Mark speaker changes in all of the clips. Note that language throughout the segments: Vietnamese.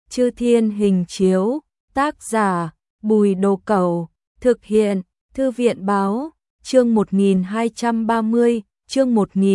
Speaker 1: Chư Thiên Hình Chiếu, tác giả Bùi Đồ Cẩu, thực hiện Thư viện Báo, chương 1230, chương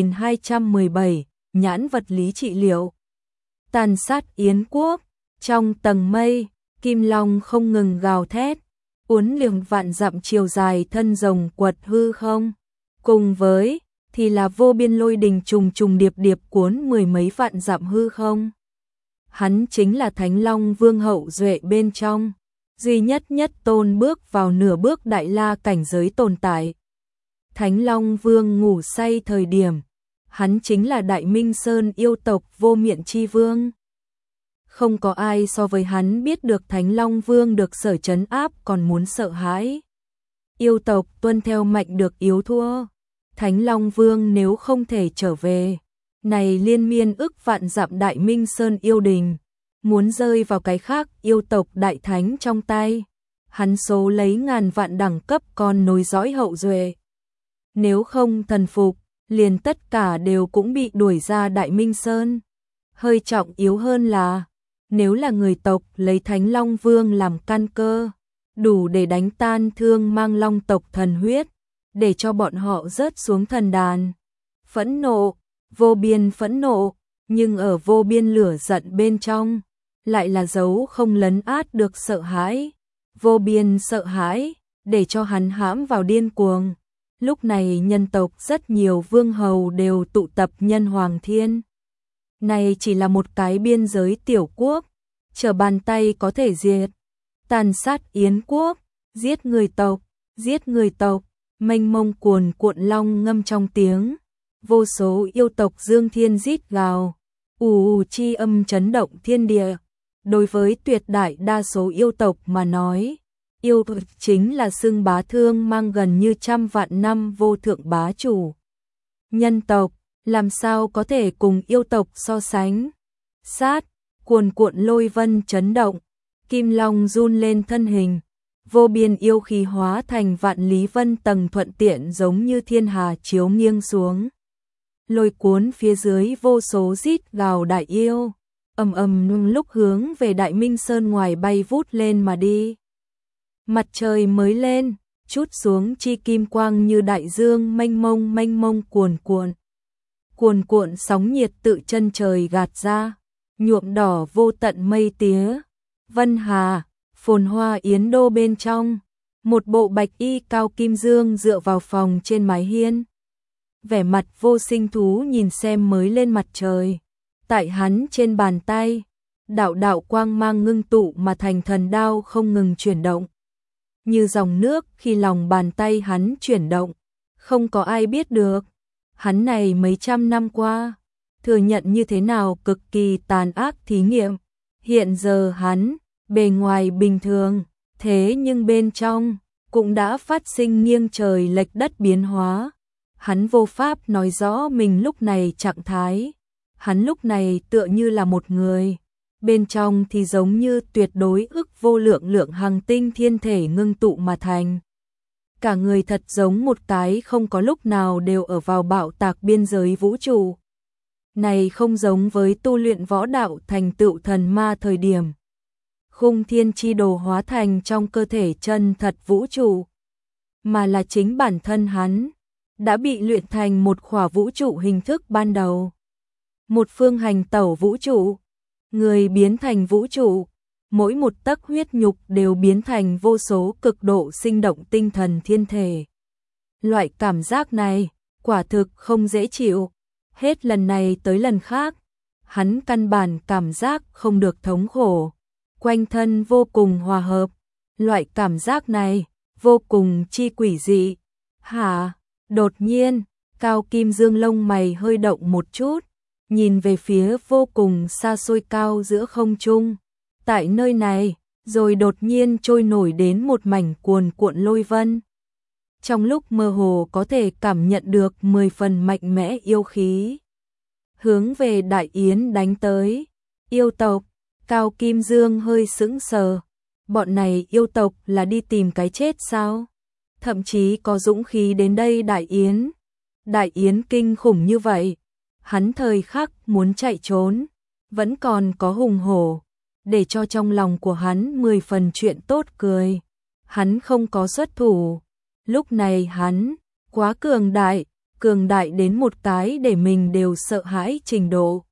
Speaker 1: 1217, nhãn vật lý trị liệu. Tàn sát Yến quốc, trong tầng mây, Kim Long không ngừng gào thét, uốn lượn vạn dặm chiều dài thân rồng quật hư không. Cùng với thì là vô biên lôi đình trùng trùng điệp điệp cuốn mười mấy vạn dặm hư không. Hắn chính là Thánh Long Vương hậu duệ bên trong, duy nhất nhất tôn bước vào nửa bước đại la cảnh giới tồn tại. Thánh Long Vương ngủ say thời điểm, hắn chính là Đại Minh Sơn yêu tộc Vô Miện Chi Vương. Không có ai so với hắn biết được Thánh Long Vương được sở trấn áp còn muốn sợ hãi. Yêu tộc tuân theo mệnh được yếu thua. Thánh Long Vương nếu không thể trở về, này liên miên ức vạn dặm Đại Minh Sơn yêu đình, muốn rơi vào cái khác yêu tộc đại thánh trong tay. Hắn số lấy ngàn vạn đẳng cấp con nối dõi hậu duệ. Nếu không thần phục, liền tất cả đều cũng bị đuổi ra Đại Minh Sơn. Hơi trọng yếu hơn là, nếu là người tộc lấy Thánh Long Vương làm căn cơ, đủ để đánh tan Thương Mang Long tộc thần huyết, để cho bọn họ rớt xuống thần đàn. Phẫn nộ, vô biên phẫn nộ, nhưng ở vô biên lửa giận bên trong, lại là dấu không lấn át được sợ hãi. Vô biên sợ hãi, để cho hắn hãm vào điên cuồng. Lúc này nhân tộc rất nhiều vương hầu đều tụ tập Nhân Hoàng Thiên. Này chỉ là một cái biên giới tiểu quốc, trở bàn tay có thể diệt. Tàn sát Yến quốc, giết người tộc, mênh mông cuồn cuộn long ngâm trong tiếng. Vô số yêu tộc dương thiên rít gào, ù chi âm chấn động thiên địa. Đối với tuyệt đại đa số yêu tộc mà nói, yêu chính là xưng bá Thương Mang gần như trăm vạn năm vô thượng bá chủ. Nhân tộc, làm sao có thể cùng yêu tộc so sánh? Sát, cuồn cuộn lôi vân chấn động, Kim Long run lên thân hình, vô biên yêu khí hóa thành vạn lý vân tầng thuận tiện giống như thiên hà chiếu nghiêng xuống. Lôi cuốn phía dưới vô số rít gào đại yêu, ầm ầm lúc hướng về Đại Minh Sơn ngoài bay vút lên mà đi. Mặt trời mới lên, chút xuống chi kim quang như đại dương mênh mông cuồn cuộn. Cuồn cuộn sóng nhiệt tự chân trời gạt ra, nhuộm đỏ vô tận mây tía. Vân Hà, phồn hoa Yến đô bên trong, một bộ bạch y cao kim dương dựa vào phòng trên mái hiên. Vẻ mặt vô sinh thú nhìn xem mới lên mặt trời. Tại hắn trên bàn tay, đạo đạo quang mang ngưng tụ mà thành thần đao không ngừng chuyển động. Như dòng nước khi lòng bàn tay hắn chuyển động, không có ai biết được. Hắn này mấy trăm năm qua, thừa nhận như thế nào cực kỳ tàn ác thí nghiệm. Hiện giờ hắn, bề ngoài bình thường, thế nhưng bên trong, cũng đã phát sinh nghiêng trời lệch đất biến hóa. Hắn vô pháp nói rõ mình lúc này trạng thái. Hắn lúc này tựa như là một người, bên trong thì giống như tuyệt đối ức vô lượng lượng hằng tinh thiên thể ngưng tụ mà thành. Cả người thật giống một cái không có lúc nào đều ở vào bạo tạc biên giới vũ trụ. Này không giống với tu luyện võ đạo thành tựu thần ma thời điểm. Khung thiên chi đồ hóa thành trong cơ thể chân thật vũ trụ, mà là chính bản thân hắn, đã bị luyện thành một khỏa vũ trụ hình thức ban đầu. Một phương hành tẩu vũ trụ, người biến thành vũ trụ, mỗi một tấc huyết nhục đều biến thành vô số cực độ sinh động tinh thần thiên thể. Loại cảm giác này, quả thực không dễ chịu. Hết lần này tới lần khác, hắn căn bản cảm giác không được thống khổ. Quanh thân vô cùng hòa hợp. Loại cảm giác này, vô cùng chi quỷ dị. Hả? Đột nhiên, Cao Kim Dương lông mày hơi động một chút, nhìn về phía vô cùng xa xôi cao giữa không trung. Tại nơi này, rồi đột nhiên trôi nổi đến một mảnh cuồn cuộn lôi vân. Trong lúc mơ hồ có thể cảm nhận được 10 phần mạnh mẽ yêu khí. Hướng về Đại Yến đánh tới. Yêu tộc, Cao Kim Dương hơi sững sờ. Bọn này yêu tộc là đi tìm cái chết sao? Thậm chí có dũng khí đến đây Đại Yến. Đại Yến kinh khủng như vậy. Hắn thời khắc muốn chạy trốn. Vẫn còn có hùng hổ. để cho trong lòng của hắn 10 phần chuyện tốt cười. Hắn không có xuất thủ. Lúc này hắn quá cường đại đến một cái để mình đều sợ hãi trình độ.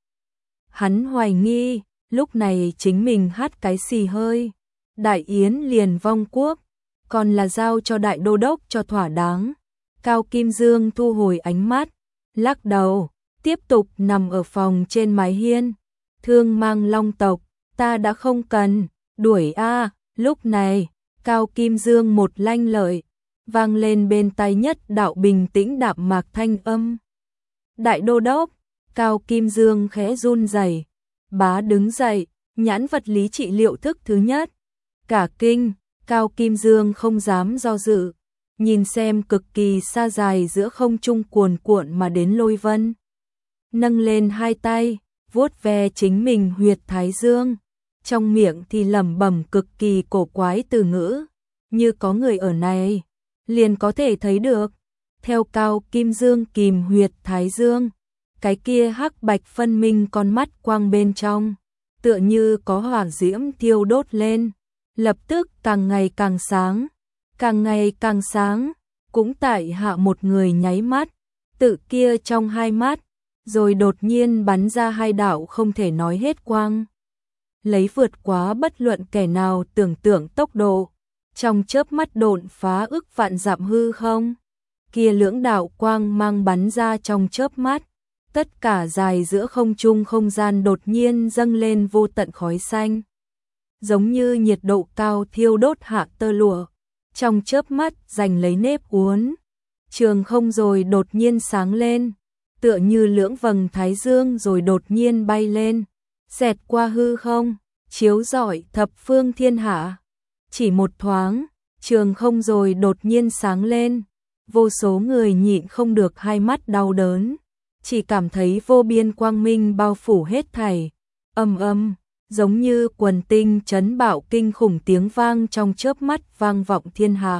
Speaker 1: Hắn hoài nghi, lúc này chính mình hát cái xì hơi, Đại Yến liền vong quốc, còn là giao cho đại đô đốc cho thỏa đáng. Cao Kim Dương thu hồi ánh mắt, lắc đầu, tiếp tục nằm ở phòng trên mái hiên. Thương Mang Long tộc, ta đã không cần, đuổi a. Lúc này, Cao Kim Dương một lanh lợi, vang lên bên tai nhất đạo bình tĩnh đạm mạc thanh âm. Đại đô đốc, Cao Kim Dương khẽ run rẩy, bá đứng dậy, nhãn vật lý trị liệu thức thứ nhất. Cả kinh, Cao Kim Dương không dám do dự, nhìn xem cực kỳ xa dài giữa không trung cuồn cuộn mà đến lôi vân. Nâng lên hai tay, vuốt ve chính mình huyệt thái dương, trong miệng thì lẩm bẩm cực kỳ cổ quái từ ngữ, như có người ở này, liền có thể thấy được. Theo Cao Kim Dương kìm huyệt thái dương, cái kia hắc bạch phân minh con mắt quang bên trong, tựa như có hỏa diễm thiêu đốt lên, lập tức càng ngày càng sáng, càng ngày càng sáng, cũng tại hạ một người nháy mắt, tự kia trong hai mắt, rồi đột nhiên bắn ra hai đạo không thể nói hết quang. Lấy vượt quá bất luận kẻ nào tưởng tượng tốc độ, trong chớp mắt độn phá ức vạn dặm hư không. Kia lưỡng đạo quang mang bắn ra trong chớp mắt, tất cả dài giữa không trung không gian đột nhiên dâng lên vô tận khói xanh. Giống như nhiệt độ cao thiêu đốt hạ tơ lụa, trong chớp mắt giành lấy nếp uốn. Trường không rồi đột nhiên sáng lên, tựa như lưỡng vầng thái dương rồi đột nhiên bay lên, xẹt qua hư không, chiếu rọi thập phương thiên hạ. Chỉ một thoáng, trường không rồi đột nhiên sáng lên, vô số người nhịn không được hai mắt đau đớn, chỉ cảm thấy vô biên quang minh bao phủ hết thảy. Ầm ầm, giống như quần tinh chấn bạo kinh khủng tiếng vang trong chớp mắt vang vọng thiên hạ.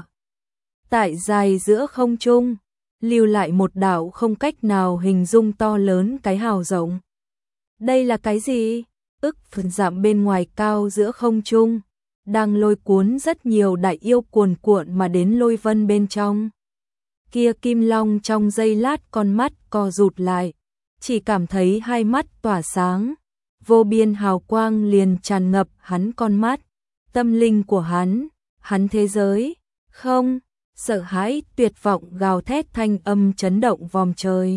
Speaker 1: Tại dài giữa không trung, lưu lại một đạo không cách nào hình dung to lớn cái hào rộng. Đây là cái gì? Ức phần dặm bên ngoài cao giữa không trung, đang lôi cuốn rất nhiều đại yêu cuồn cuộn mà đến lôi vân bên trong. Kia Kim Long trong giây lát con mắt co rụt lại, chỉ cảm thấy hai mắt tỏa sáng, vô biên hào quang liền tràn ngập hắn con mắt, tâm linh của hắn thế giới, không, sợ hãi tuyệt vọng gào thét thanh âm chấn động vòm trời.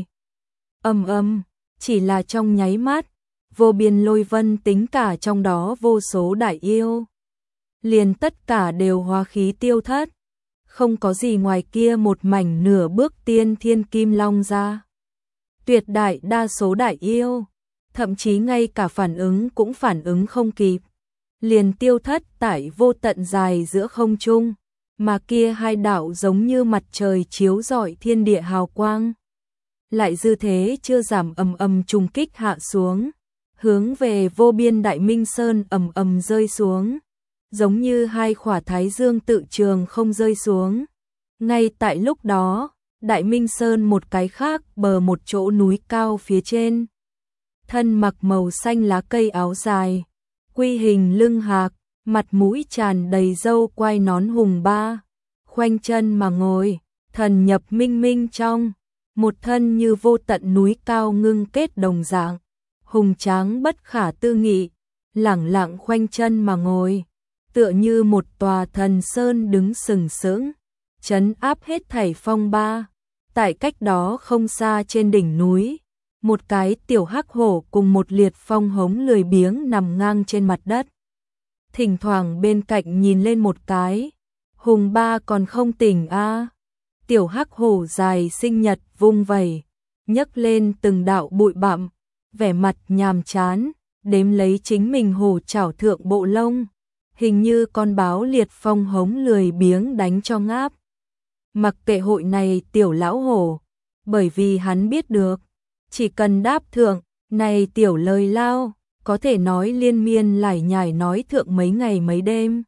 Speaker 1: Ầm ầm, chỉ là trong nháy mắt, vô biên lôi vân tính cả trong đó vô số đại yêu, liền tất cả đều hóa khí tiêu thất, không có gì ngoài kia một mảnh nửa bước tiên thiên kim long ra. Tuyệt đại đa số đại yêu, thậm chí ngay cả phản ứng cũng phản ứng không kịp, liền tiêu thất tại vô tận dài giữa không trung, mà kia hai đạo giống như mặt trời chiếu rọi thiên địa hào quang. Lại dư thế chưa giảm ầm ầm trùng kích hạ xuống, hướng về vô biên Đại Minh Sơn ầm ầm rơi xuống, giống như hai khỏa thái dương tự trường không rơi xuống. Ngay tại lúc đó, Đại Minh Sơn một cái khác bờ một chỗ núi cao phía trên, thân mặc màu xanh lá cây áo dài, quy hình lưng hạc, mặt mũi tràn đầy râu quai nón hùng ba, khoanh chân mà ngồi, thần nhập minh minh trong, một thân như vô tận núi cao ngưng kết đồng dạng, hùng tráng bất khả tư nghị, lẳng lặng khoanh chân mà ngồi, tựa như một tòa thần sơn đứng sừng sững, trấn áp hết thảy phong ba. Tại cách đó không xa trên đỉnh núi, một cái tiểu hắc hổ cùng một liệt phong hống lười biếng nằm ngang trên mặt đất. Thỉnh thoảng bên cạnh nhìn lên một cái, hùng ba còn không tỉnh a. Tiểu hắc hổ dài sinh nhật vung vẩy, nhấc lên từng đạo bụi bặm, vẻ mặt nhàm chán, đếm lấy chính mình hổ chảo thượng bộ lông, hình như con báo liệt phong hống lười biếng đánh cho ngáp. Mặc kệ hội này tiểu lão hổ, bởi vì hắn biết được, chỉ cần đáp thượng, này tiểu lời lao, có thể nói liên miên lải nhải nói thượng mấy ngày mấy đêm.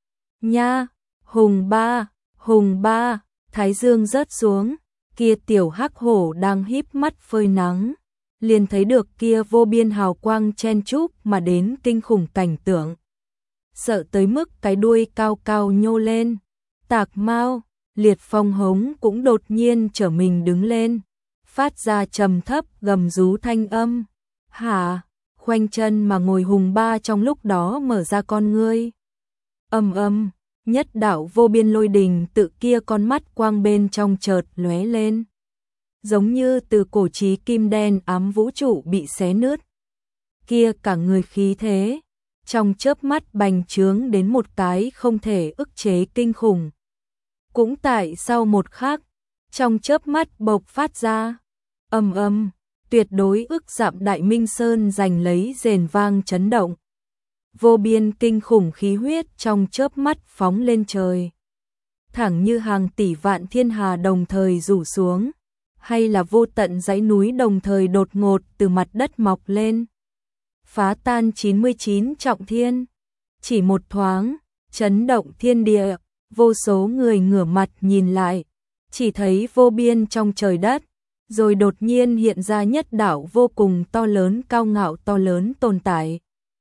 Speaker 1: Nha, hùng ba, thái dương rớt xuống, kia tiểu hắc hổ đang híp mắt phơi nắng, liền thấy được kia vô biên hào quang chen chúc mà đến kinh khủng cảnh tượng, sợ tới mức cái đuôi cao cao nhô lên. Tạc Mao, Liệt Phong hống cũng đột nhiên trở mình đứng lên, phát ra trầm thấp gầm rú thanh âm. Hả? Khoanh chân mà ngồi Hùng Ba trong lúc đó mở ra con ngươi. Nhất đạo vô biên lôi đình tự kia, con mắt quang bên trong chợt lóe lên, giống như từ cổ chí kim đen ám vũ trụ bị xé nứt. Kia cả người khí thế, trong chớp mắt bành trướng đến một cái không thể ức chế kinh khủng. Cũng tại sau một khắc, trong chớp mắt bộc phát ra, tuyệt đối ức dặm Đại Minh Sơn giành lấy rền vang chấn động. Vô biên kinh khủng khí huyết trong chớp mắt phóng lên trời, thẳng như hàng tỷ vạn thiên hà đồng thời rủ xuống, hay là vô tận dãy núi đồng thời đột ngột từ mặt đất mọc lên, phá tan 99 trọng thiên. Chỉ một thoáng, chấn động thiên địa, vô số người ngửa mặt nhìn lại, chỉ thấy vô biên trong trời đất, rồi đột nhiên hiện ra nhất đạo vô cùng to lớn cao ngạo to lớn tồn tại.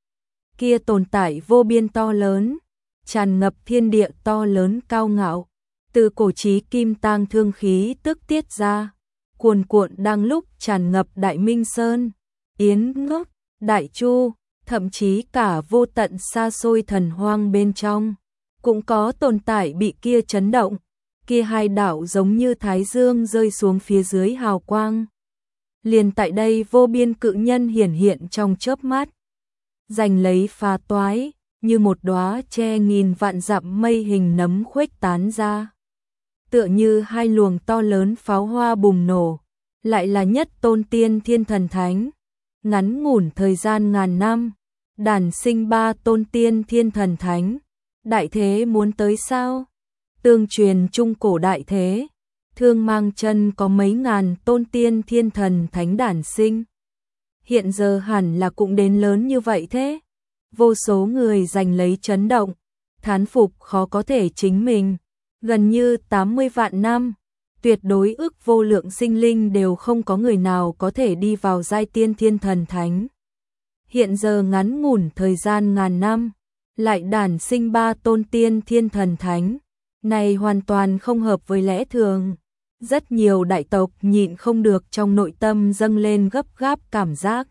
Speaker 1: Kia tồn tại vô biên to lớn, tràn ngập thiên địa to lớn cao ngạo, từ cổ chí kim tang thương khí tức tiết ra, cuồn cuộn đang lúc tràn ngập Đại Minh Sơn, Yến Ngốc, Đại Chu, thậm chí cả vô tận xa xôi thần hoang bên trong, cũng có tồn tại bị kia chấn động. Kia hai đạo giống như thái dương rơi xuống phía dưới hào quang. Liền tại đây vô biên cự nhân hiển hiện trong chớp mắt, giành lấy phá toái, như một đóa che nghìn vạn dặm mây hình nấm khuếch tán ra. Tựa như hai luồng to lớn pháo hoa bùng nổ, lại là nhất tôn tiên thiên thần thánh. Ngắn ngủn thời gian ngàn năm, đản sinh ba tôn tiên thiên thần thánh. Đại thế muốn tới sao? Tương truyền trung cổ đại thế, Thương Mang Chân có mấy ngàn tôn tiên thiên thần thánh đản sinh. Hiện giờ hẳn là cũng đến lớn như vậy thế. Vô số người giành lấy chấn động, thán phục khó có thể chính mình. Gần như 80 vạn năm, tuyệt đối ức vô lượng sinh linh đều không có người nào có thể đi vào giai tiên thiên thần thánh. Hiện giờ ngắn ngủn thời gian ngàn năm, lại đản sinh ba tôn tiên thiên thần thánh. Này hoàn toàn không hợp với lẽ thường. Rất nhiều đại tộc nhịn không được trong nội tâm dâng lên gấp gáp cảm giác.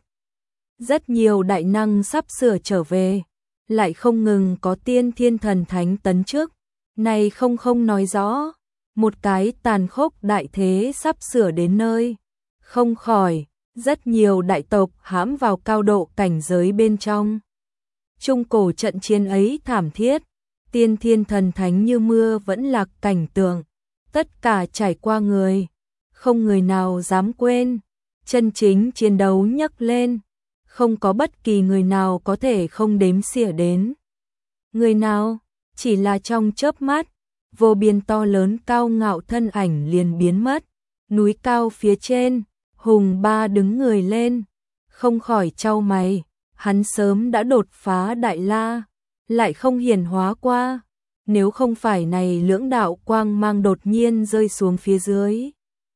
Speaker 1: Rất nhiều đại năng sắp sửa trở về, lại không ngừng có tiên thiên thần thánh tấn trước. Này không nói rõ, một cái tàn khốc đại thế sắp sửa đến nơi. Không khỏi, rất nhiều đại tộc hãm vào cao độ cảnh giới bên trong. Trung cổ trận chiến ấy thảm thiết, tiên thiên thần thánh như mưa vẫn lạc cảnh tượng, tất cả trải qua người, không người nào dám quên, chân chính chiến đấu nhấc lên, không có bất kỳ người nào có thể không đếm xỉa đến. Người nào, chỉ là trong chớp mắt, vô biên to lớn cao ngạo thân ảnh liền biến mất, núi cao phía trên, Hùng Ba đứng người lên, không khỏi chau mày, hắn sớm đã đột phá Đại La, lại không hiển hóa qua, nếu không phải này lưỡng đạo quang mang đột nhiên rơi xuống phía dưới.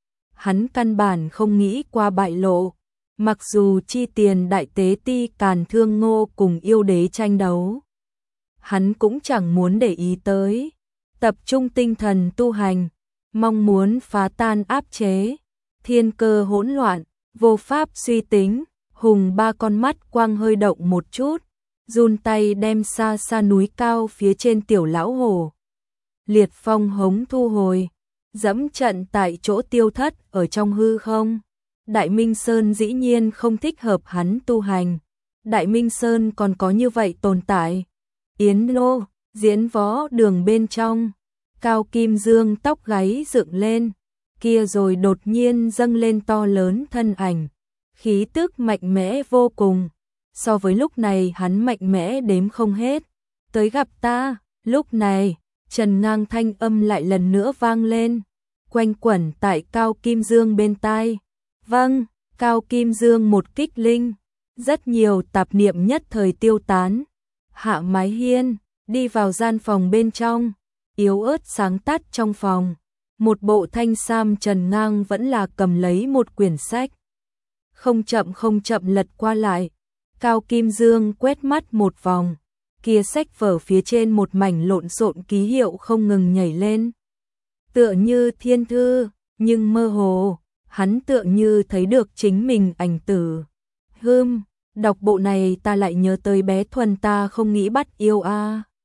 Speaker 1: Hắn căn bản không nghĩ qua bại lộ, mặc dù chi tiền đại tế ti Càn Thương Ngô cùng yêu đế tranh đấu. Hắn cũng chẳng muốn để ý tới, tập trung tinh thần tu hành, mong muốn phá tan áp chế, thiên cơ hỗn loạn, vô pháp suy tính. Hùng Ba con mắt quang hơi động một chút, run tay đem xa xa núi cao phía trên tiểu lão hồ. Liệt Phong hống thu hồi, dẫm trận tại chỗ tiêu thất ở trong hư không. Đại Minh Sơn dĩ nhiên không thích hợp hắn tu hành. Đại Minh Sơn còn có như vậy tồn tại. Yến Lô, diễn võ đường bên trong, Cao Kim Dương tóc gáy dựng lên, kia rồi đột nhiên dâng lên to lớn thân ảnh. Khí tức mạnh mẽ vô cùng, so với lúc này hắn mạnh mẽ đếm không hết. Tới gặp ta, lúc này, Trần Ngang thanh âm lại lần nữa vang lên, quanh quẩn tại Cao Kim Dương bên tai. Vâng, Cao Kim Dương một kích linh, rất nhiều tạp niệm nhất thời tiêu tán. Hạ mái hiên, đi vào gian phòng bên trong, yếu ớt sáng tắt trong phòng. Một bộ thanh sam Trần Ngang vẫn là cầm lấy một quyển sách. Không chậm lật qua lại, Cao Kim Dương quét mắt một vòng, kia sách vở phía trên một mảnh lộn xộn ký hiệu không ngừng nhảy lên. Tựa như thiên thư, nhưng mơ hồ, hắn tựa như thấy được chính mình ảnh tử. Đọc bộ này ta lại nhớ tới bé Thuần ta không nghĩ bắt yêu a.